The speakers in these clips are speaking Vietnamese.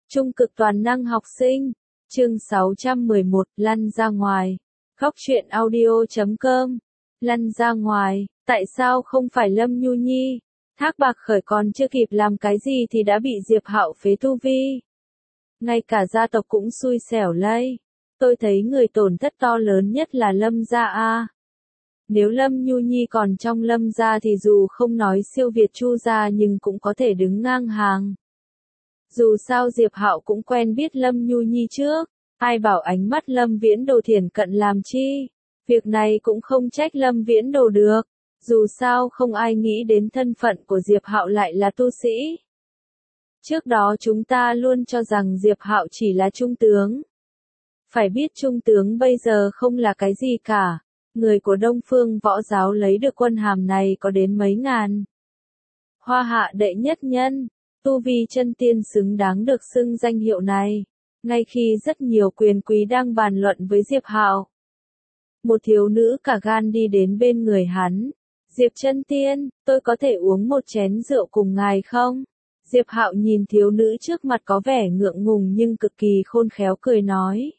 Trung cực toàn năng học sinh. Chương 611, lăn ra ngoài. Góc truyện audio.com. Lăn ra ngoài, tại sao không phải Lâm Nhu Nhi? Thác Bạc Khởi còn chưa kịp làm cái gì thì đã bị Diệp Hạo phế tu vi. Ngay cả gia tộc cũng xui xẻo lây. Tôi thấy người tổn thất to lớn nhất là Lâm gia a. Nếu Lâm Nhu Nhi còn trong Lâm gia thì dù không nói siêu việt Chu gia nhưng cũng có thể đứng ngang hàng. Dù sao Diệp Hạo cũng quen biết Lâm Nhu Nhi trước, ai bảo ánh mắt Lâm Viễn Đồ thiển cận làm chi. Việc này cũng không trách Lâm Viễn Đồ được, dù sao không ai nghĩ đến thân phận của Diệp Hạo lại là tu sĩ. Trước đó chúng ta luôn cho rằng Diệp Hạo chỉ là trung tướng. Phải biết trung tướng bây giờ không là cái gì cả, người của Đông Phương Võ Giáo lấy được quân hàm này có đến mấy ngàn. Hoa hạ đệ nhất nhân, tu vi chân tiên xứng đáng được xưng danh hiệu này, ngay khi rất nhiều quyền quý đang bàn luận với Diệp Hạo. Một thiếu nữ cả gan đi đến bên người hắn. Diệp chân tiên, tôi có thể uống một chén rượu cùng ngài không? Diệp Hạo nhìn thiếu nữ trước mặt có vẻ ngượng ngùng nhưng cực kỳ khôn khéo cười nói.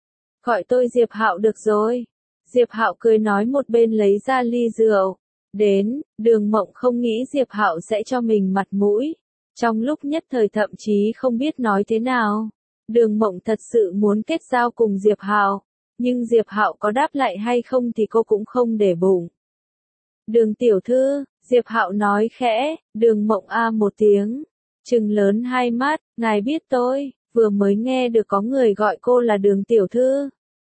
Gọi tôi Diệp Hạo được rồi. Diệp Hạo cười nói một bên lấy ra ly rượu. Đến, Đường Mộng không nghĩ Diệp Hạo sẽ cho mình mặt mũi. Trong lúc nhất thời thậm chí không biết nói thế nào. Đường Mộng thật sự muốn kết giao cùng Diệp Hạo, nhưng Diệp Hạo có đáp lại hay không thì cô cũng không để bụng. Đường tiểu thư, Diệp Hạo nói khẽ, Đường Mộng a một tiếng, trừng lớn hai mắt, ngài biết tôi, vừa mới nghe được có người gọi cô là Đường tiểu thư.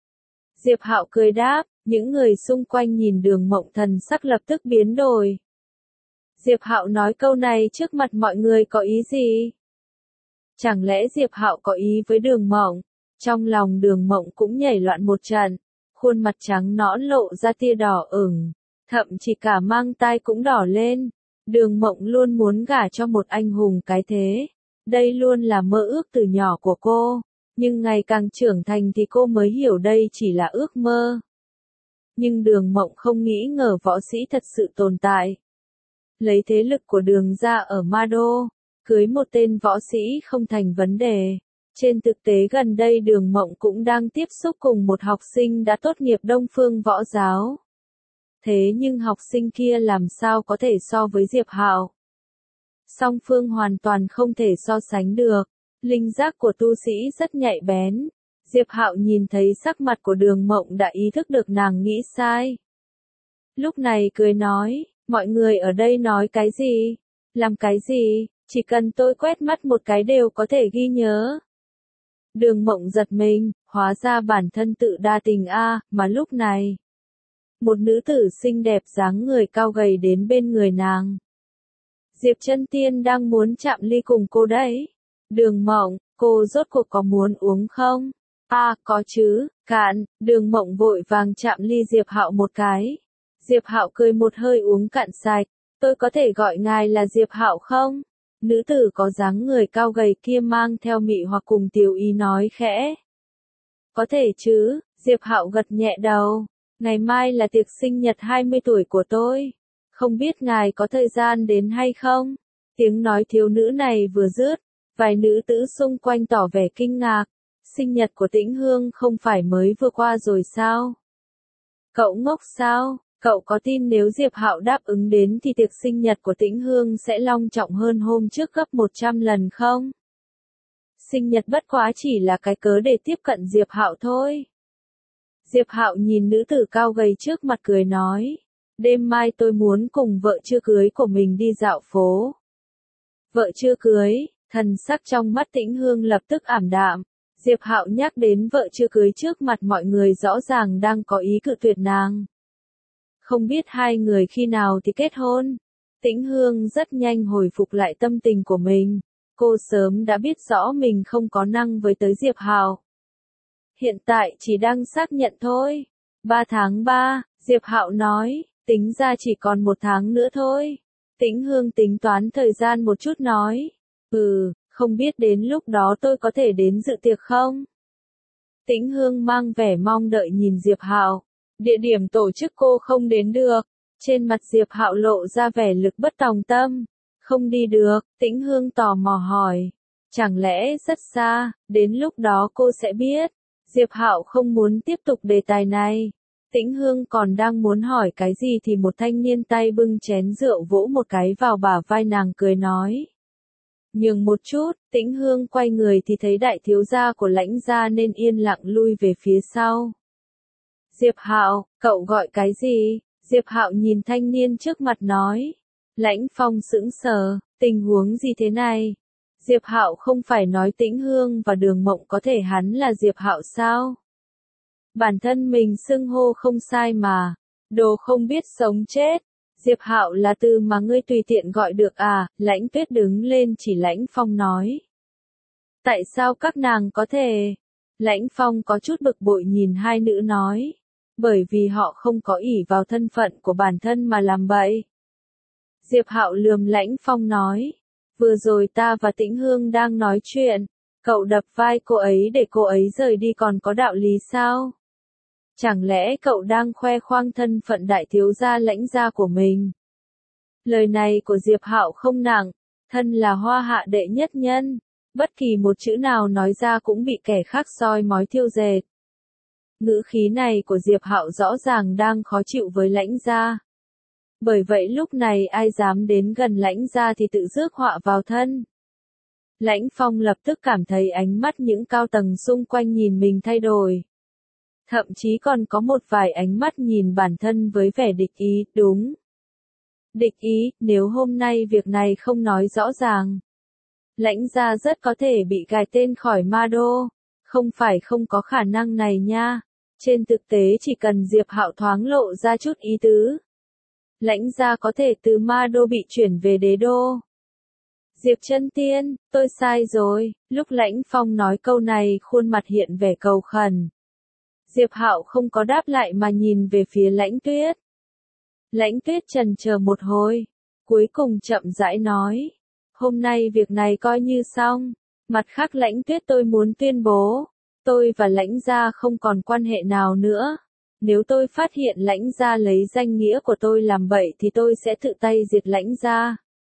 Diệp Hạo cười đáp, những người xung quanh nhìn Đường Mộng thần sắc lập tức biến đổi. Diệp Hạo nói câu này trước mặt mọi người có ý gì? Chẳng lẽ Diệp Hạo có ý với Đường Mộng? Trong lòng Đường Mộng cũng nhảy loạn một trận, khuôn mặt trắng nõn lộ ra tia đỏ ửng, thậm chí cả mang tai cũng đỏ lên. Đường Mộng luôn muốn gả cho một anh hùng cái thế. Đây luôn là mơ ước từ nhỏ của cô, nhưng ngày càng trưởng thành thì cô mới hiểu đây chỉ là ước mơ. Nhưng Đường Mộng không nghĩ ngờ võ sĩ thật sự tồn tại. Lấy thế lực của Đường gia ở Ma Đô, cưới một tên võ sĩ không thành vấn đề. Trên thực tế gần đây Đường Mộng cũng đang tiếp xúc cùng một học sinh đã tốt nghiệp Đông Phương Võ Giáo. Thế nhưng học sinh kia làm sao có thể so với Diệp Hạo? Song phương hoàn toàn không thể so sánh được. Linh giác của tu sĩ rất nhạy bén. Diệp Hạo nhìn thấy sắc mặt của Đường Mộng đã ý thức được nàng nghĩ sai. Lúc này cười nói, mọi người ở đây nói cái gì? Làm cái gì? Chỉ cần tôi quét mắt một cái đều có thể ghi nhớ. Đường Mộng giật mình, hóa ra bản thân tự đa tình a, mà lúc này. Một nữ tử xinh đẹp dáng người cao gầy đến bên người nàng. Diệp chân tiên đang muốn chạm ly cùng cô đấy. Đường Mộng, cô rốt cuộc có muốn uống không? Có chứ, cạn. Đường Mộng vội vàng chạm ly Diệp Hạo một cái. Diệp Hạo cười một hơi uống cạn sạch. Tôi có thể gọi ngài là Diệp Hạo không? Nữ tử có dáng người cao gầy kia mang theo mị hoặc cùng tiểu ý nói khẽ. Có thể chứ, Diệp Hạo gật nhẹ đầu. Ngày mai là tiệc sinh nhật 20 tuổi của tôi. Không biết ngài có thời gian đến hay không? Tiếng nói thiếu nữ này vừa dứt, vài nữ tử xung quanh tỏ vẻ kinh ngạc. Sinh nhật của Tĩnh Hương không phải mới vừa qua rồi sao? Cậu ngốc sao? Cậu có tin nếu Diệp Hạo đáp ứng đến thì tiệc sinh nhật của Tĩnh Hương sẽ long trọng hơn hôm trước gấp 100 lần không? Sinh nhật bất quá chỉ là cái cớ để tiếp cận Diệp Hạo thôi. Diệp Hạo nhìn nữ tử cao gầy trước mặt cười nói, đêm mai tôi muốn cùng vợ chưa cưới của mình đi dạo phố. Vợ chưa cưới, thần sắc trong mắt Tĩnh Hương lập tức ảm đạm. Diệp Hạo nhắc đến vợ chưa cưới trước mặt mọi người rõ ràng đang có ý cự tuyệt nàng. Không biết hai người khi nào thì kết hôn. Tĩnh Hương rất nhanh hồi phục lại tâm tình của mình. Cô sớm đã biết rõ mình không có năng với tới Diệp Hạo. Hiện tại chỉ đang xác nhận thôi. 3 tháng 3, Diệp Hạo nói, tính ra chỉ còn 1 tháng nữa thôi. Tĩnh Hương tính toán thời gian một chút nói. Không biết đến lúc đó tôi có thể đến dự tiệc không? Tĩnh Hương mang vẻ mong đợi nhìn Diệp Hạo. Địa điểm tổ chức cô không đến được. Trên mặt Diệp Hạo lộ ra vẻ lực bất tòng tâm. Không đi được, Tĩnh Hương tò mò hỏi. Chẳng lẽ rất xa, đến lúc đó cô sẽ biết. Diệp Hạo không muốn tiếp tục đề tài này. Tĩnh Hương còn đang muốn hỏi cái gì thì một thanh niên tay bưng chén rượu vỗ một cái vào bả vai nàng cười nói. Nhường một chút, Tĩnh Hương quay người thì thấy đại thiếu gia của Lãnh gia nên yên lặng lui về phía sau. Diệp Hạo, cậu gọi cái gì? Diệp Hạo nhìn thanh niên trước mặt nói. Lãnh Phong sững sờ, tình huống gì thế này? Diệp Hạo không phải nói Tĩnh Hương và Đường Mộng có thể hắn là Diệp Hạo sao? Bản thân mình xưng hô không sai mà, đồ không biết sống chết. Diệp Hạo là từ mà ngươi tùy tiện gọi được à? Lãnh Tuyết đứng lên chỉ Lãnh Phong nói. Tại sao các nàng có thể? Lãnh Phong có chút bực bội nhìn hai nữ nói. Bởi vì họ không có ỷ vào thân phận của bản thân mà làm bậy. Diệp Hạo lườm Lãnh Phong nói. Vừa rồi ta và Tĩnh Hương đang nói chuyện, cậu đập vai cô ấy để cô ấy rời đi còn có đạo lý sao? Chẳng lẽ cậu đang khoe khoang thân phận đại thiếu gia Lãnh gia của mình? Lời này của Diệp Hạo không nặng, thân là hoa hạ đệ nhất nhân, bất kỳ một chữ nào nói ra cũng bị kẻ khác soi mói thiêu dệt. Ngữ khí này của Diệp Hạo rõ ràng đang khó chịu với Lãnh gia. Bởi vậy lúc này ai dám đến gần Lãnh gia thì tự rước họa vào thân. Lãnh Phong lập tức cảm thấy ánh mắt những cao tầng xung quanh nhìn mình thay đổi. Thậm chí còn có một vài ánh mắt nhìn bản thân với vẻ địch ý, đúng. Địch ý, nếu hôm nay việc này không nói rõ ràng. Lãnh gia rất có thể bị gài tên khỏi ma đô. Không phải không có khả năng này nha. Trên thực tế chỉ cần Diệp Hạo thoáng lộ ra chút ý tứ. Lãnh gia có thể từ ma đô bị chuyển về đế đô. Diệp Chân Tiên, tôi sai rồi. Lúc Lãnh Phong nói câu này khuôn mặt hiện vẻ cầu khẩn. Diệp Hạo không có đáp lại mà nhìn về phía Lãnh Tuyết. Lãnh Tuyết chần chờ một hồi, cuối cùng chậm rãi nói. Hôm nay việc này coi như xong. Mặt khác Lãnh Tuyết tôi muốn tuyên bố. Tôi và Lãnh gia không còn quan hệ nào nữa. Nếu tôi phát hiện Lãnh gia lấy danh nghĩa của tôi làm bậy thì tôi sẽ tự tay diệt Lãnh gia.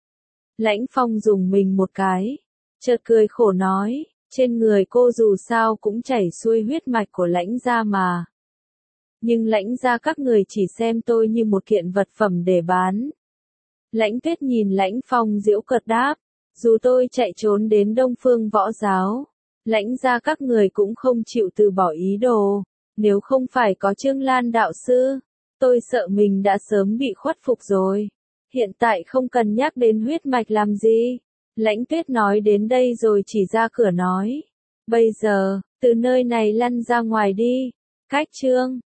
Lãnh Phong dùng mình một cái, chợt cười khổ nói, trên người cô dù sao cũng chảy xuôi huyết mạch của Lãnh gia mà. Nhưng Lãnh gia các người chỉ xem tôi như một kiện vật phẩm để bán. Lãnh Tuyết nhìn Lãnh Phong giễu cợt đáp, dù tôi chạy trốn đến Đông Phương Võ Giáo, Lãnh gia các người cũng không chịu từ bỏ ý đồ. Nếu không phải có Trương Lan đạo sư, tôi sợ mình đã sớm bị khuất phục rồi. Hiện tại không cần nhắc đến huyết mạch làm gì. Lãnh Tuyết nói đến đây rồi chỉ ra cửa nói. Bây giờ, từ nơi này lăn ra ngoài đi. Cách chương